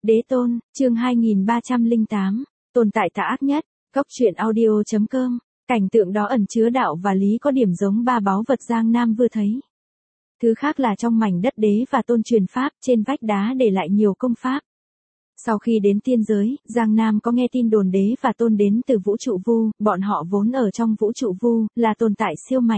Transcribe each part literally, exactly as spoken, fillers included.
Đế tôn, chương hai nghìn ba trăm lẻ tám, tồn tại tà ác nhất, Cốc truyện audio chấm com, cảnh tượng đó ẩn chứa đạo và lý có điểm giống ba báu vật Giang Nam vừa thấy. Thứ khác là trong mảnh đất đế và tôn truyền pháp, trên vách đá để lại nhiều công pháp. Sau khi đến tiên giới, Giang Nam có nghe tin đồn đế và tôn đến từ vũ trụ vu, bọn họ vốn ở trong vũ trụ vu, là tồn tại siêu mạnh.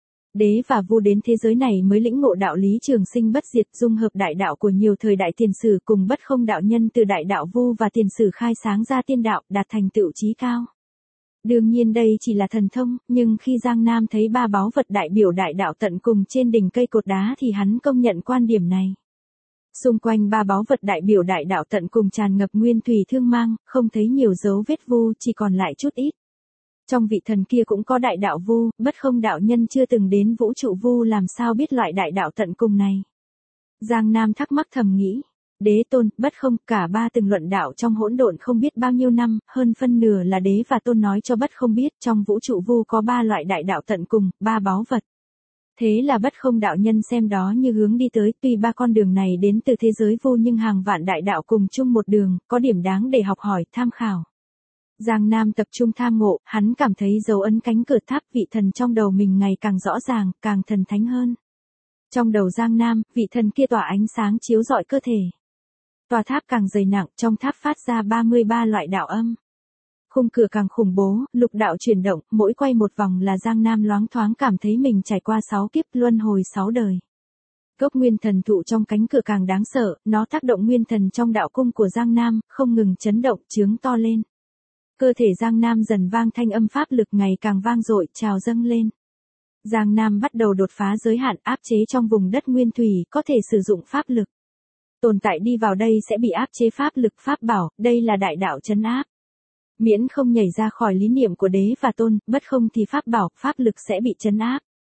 Đế và vu đến thế giới này mới lĩnh ngộ đạo lý trường sinh bất diệt, dung hợp đại đạo của nhiều thời đại tiền sử cùng bất không đạo nhân từ đại đạo vu và tiền sử khai sáng ra tiên đạo, đạt thành tựu chí cao. Đương nhiên đây chỉ là thần thông, nhưng khi Giang Nam thấy ba báu vật đại biểu đại đạo tận cùng trên đỉnh cây cột đá thì hắn công nhận quan điểm này. Xung quanh ba báu vật đại biểu đại đạo tận cùng tràn ngập nguyên thủy thương mang, không thấy nhiều dấu vết vu, chỉ còn lại chút ít. Trong vị thần kia cũng có đại đạo vu, bất không đạo nhân chưa từng đến vũ trụ vu làm sao biết loại đại đạo tận cùng này. Giang Nam thắc mắc thầm nghĩ, đế tôn, bất không, cả ba từng luận đạo trong hỗn độn không biết bao nhiêu năm, hơn phân nửa là đế và tôn nói cho bất không biết trong vũ trụ vu có ba loại đại đạo tận cùng, ba báu vật. Thế là bất không đạo nhân xem đó như hướng đi tới, tuy ba con đường này đến từ thế giới vu nhưng hàng vạn đại đạo cùng chung một đường, có điểm đáng để học hỏi, tham khảo. Giang Nam tập trung tham ngộ, hắn cảm thấy dấu ấn cánh cửa tháp vị thần trong đầu mình ngày càng rõ ràng, càng thần thánh hơn. Trong đầu Giang Nam, vị thần kia tỏa ánh sáng chiếu rọi cơ thể. Tòa tháp càng dày nặng, trong tháp phát ra ba mươi ba loại đạo âm. Khung cửa càng khủng bố, lục đạo chuyển động, mỗi quay một vòng là Giang Nam loáng thoáng cảm thấy mình trải qua sáu kiếp luân hồi sáu đời. Gốc nguyên thần thụ trong cánh cửa càng đáng sợ, nó tác động nguyên thần trong đạo cung của Giang Nam, không ngừng chấn động, chướng to lên. Cơ thể Giang Nam dần vang thanh âm pháp lực ngày càng vang dội, trào dâng lên. Giang Nam bắt đầu đột phá giới hạn áp chế trong vùng đất nguyên thủy, có thể sử dụng pháp lực. Tồn tại đi vào đây sẽ bị áp chế pháp lực pháp bảo, đây là đại đạo trấn áp. Miễn không nhảy ra khỏi lý niệm của đế và tôn, bất không thì pháp bảo, pháp lực sẽ bị trấn áp.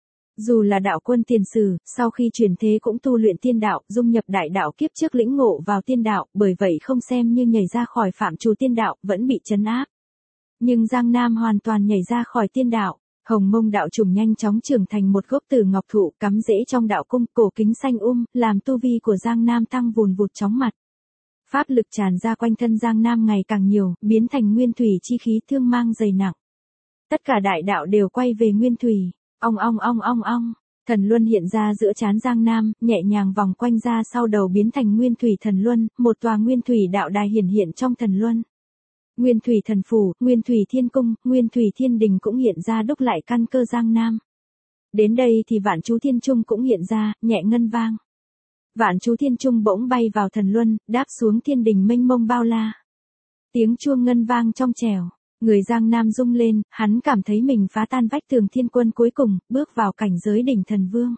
Dù là đạo quân tiền sử, sau khi chuyển thế cũng tu luyện tiên đạo, dung nhập đại đạo kiếp trước lĩnh ngộ vào tiên đạo, bởi vậy không xem như nhảy ra khỏi phạm trù tiên đạo, vẫn bị trấn áp. Nhưng Giang Nam hoàn toàn nhảy ra khỏi tiên đạo, Hồng Mông đạo trùng nhanh chóng trưởng thành một gốc từ ngọc thụ cắm rễ trong đạo cung, cổ kính xanh um, làm tu vi của Giang Nam tăng vùn vụt chóng mặt. Pháp lực tràn ra quanh thân Giang Nam ngày càng nhiều, biến thành nguyên thủy chi khí thương mang dày nặng. Tất cả đại đạo đều quay về nguyên thủy, ong ong ong ong ong, thần luân hiện ra giữa trán Giang Nam, nhẹ nhàng vòng quanh ra sau đầu biến thành nguyên thủy thần luân, một tòa nguyên thủy đạo đài hiển hiện trong thần luân. Nguyên thủy thần phủ, nguyên thủy thiên cung, nguyên thủy thiên đình cũng hiện ra đúc lại căn cơ Giang Nam. Đến đây thì vạn chú thiên trung cũng hiện ra, nhẹ ngân vang. Vạn chú thiên trung bỗng bay vào thần luân, đáp xuống thiên đình mênh mông bao la. Tiếng chuông ngân vang trong trẻo, người Giang Nam rung lên, hắn cảm thấy mình phá tan vách tường thiên quân cuối cùng, bước vào cảnh giới đỉnh thần vương.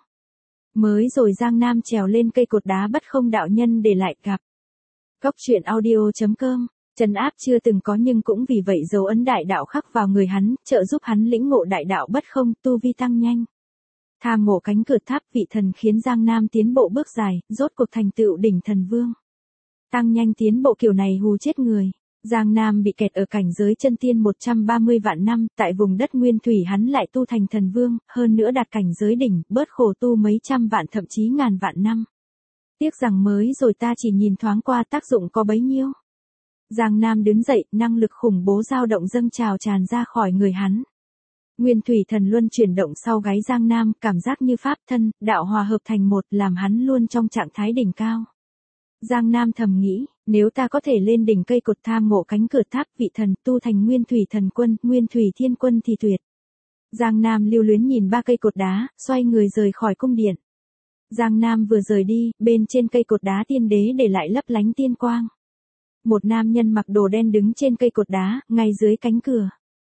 Mới rồi Giang Nam trèo lên cây cột đá bất không đạo nhân để lại gặp. Cốc truyện audio chấm com, trấn áp chưa từng có nhưng cũng vì vậy dấu ấn đại đạo khắc vào người hắn, trợ giúp hắn lĩnh ngộ đại đạo bất không, tu vi tăng nhanh. Tham ngộ cánh cửa tháp vị thần khiến Giang Nam tiến bộ bước dài, rốt cuộc thành tựu đỉnh thần vương. Tăng nhanh tiến bộ kiểu này hù chết người. Giang Nam bị kẹt ở cảnh giới chân tiên một trăm ba mươi vạn năm, tại vùng đất nguyên thủy hắn lại tu thành thần vương, hơn nữa đạt cảnh giới đỉnh, bớt khổ tu mấy trăm vạn thậm chí ngàn vạn năm. Tiếc rằng mới rồi ta chỉ nhìn thoáng qua tác dụng có bấy nhiêu. Giang Nam đứng dậy, năng lực khủng bố dao động dâng trào tràn ra khỏi người hắn. Nguyên thủy thần luân chuyển động sau gáy Giang Nam, cảm giác như pháp thân, đạo hòa hợp thành một, làm hắn luôn trong trạng thái đỉnh cao. Giang Nam thầm nghĩ, nếu ta có thể lên đỉnh cây cột tham ngộ cánh cửa tháp vị thần tu thành nguyên thủy thần quân, nguyên thủy thiên quân thì tuyệt. Giang Nam lưu luyến nhìn ba cây cột đá, xoay người rời khỏi cung điện. Giang Nam vừa rời đi, bên trên cây cột đá tiên đế để lại lấp lánh tiên quang. Một nam nhân mặc đồ đen đứng trên cây cột đá, ngay dưới cánh cửa.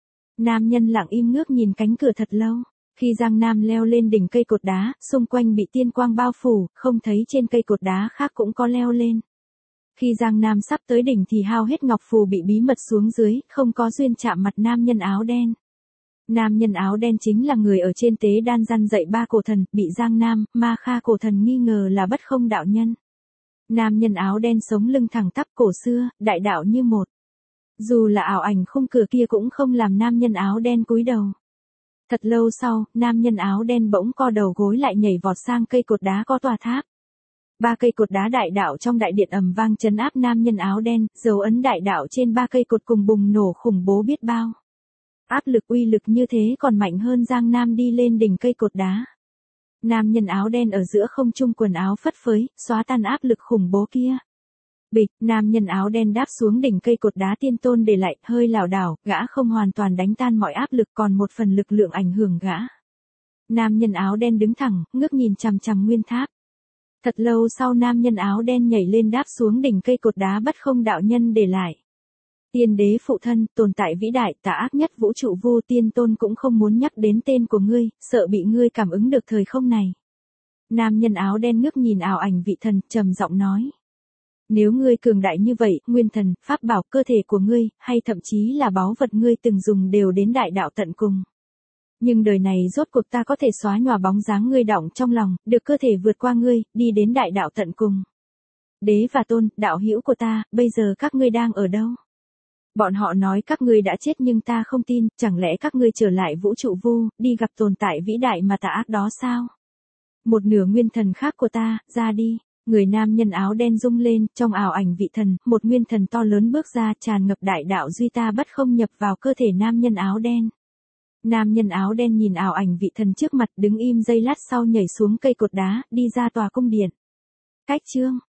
Nam nhân lặng im ngước nhìn cánh cửa thật lâu. Khi Giang Nam leo lên đỉnh cây cột đá, xung quanh bị tiên quang bao phủ, không thấy trên cây cột đá khác cũng có leo lên. Khi Giang Nam sắp tới đỉnh thì hao hết ngọc phù bị bí mật xuống dưới, không có duyên chạm mặt nam nhân áo đen. Nam nhân áo đen chính là người ở trên tế đan răn dạy ba cổ thần, bị Giang Nam, Ma Kha cổ thần nghi ngờ là bất không đạo nhân. Nam nhân áo đen sống lưng thẳng tắp cổ xưa, đại đạo như một. Dù là ảo ảnh khung cửa kia cũng không làm nam nhân áo đen cúi đầu. Thật lâu sau, nam nhân áo đen bỗng co đầu gối lại nhảy vọt sang cây cột đá có tòa tháp. Ba cây cột đá đại đạo trong đại điện ầm vang trấn áp nam nhân áo đen, dấu ấn đại đạo trên ba cây cột cùng bùng nổ khủng bố biết bao. Áp lực uy lực như thế còn mạnh hơn Giang Nam đi lên đỉnh cây cột đá. Nam nhân áo đen ở giữa không trung quần áo phất phới, xóa tan áp lực khủng bố kia. Bịch, nam nhân áo đen đáp xuống đỉnh cây cột đá tiên tôn để lại, hơi lảo đảo, gã không hoàn toàn đánh tan mọi áp lực còn một phần lực lượng ảnh hưởng gã. Nam nhân áo đen đứng thẳng, ngước nhìn chằm chằm nguyên tháp. Thật lâu sau nam nhân áo đen nhảy lên đáp xuống đỉnh cây cột đá bất không đạo nhân để lại. Tiên đế phụ thân, tồn tại vĩ đại, tà ác nhất vũ trụ vô tiên tôn cũng không muốn nhắc đến tên của ngươi, sợ bị ngươi cảm ứng được thời không này. Nam nhân áo đen ngước nhìn ảo ảnh vị thần, trầm giọng nói. Nếu ngươi cường đại như vậy, nguyên thần, pháp bảo, cơ thể của ngươi, hay thậm chí là báu vật ngươi từng dùng đều đến đại đạo tận cùng. Nhưng đời này rốt cuộc ta có thể xóa nhòa bóng dáng ngươi đọng trong lòng, được cơ thể vượt qua ngươi, đi đến đại đạo tận cùng. Đế và tôn, đạo hữu của ta, bây giờ các ngươi đang ở đâu? Bọn họ nói các ngươi đã chết nhưng ta không tin, chẳng lẽ các ngươi trở lại vũ trụ vu, đi gặp tồn tại vĩ đại mà tà ác đó sao? Một nửa nguyên thần khác của ta, ra đi. Người nam nhân áo đen rung lên, trong ảo ảnh vị thần, một nguyên thần to lớn bước ra tràn ngập đại đạo duy ta bất không nhập vào cơ thể nam nhân áo đen. Nam nhân áo đen nhìn ảo ảnh vị thần trước mặt đứng im giây lát sau nhảy xuống cây cột đá, đi ra tòa cung điện. Cách chương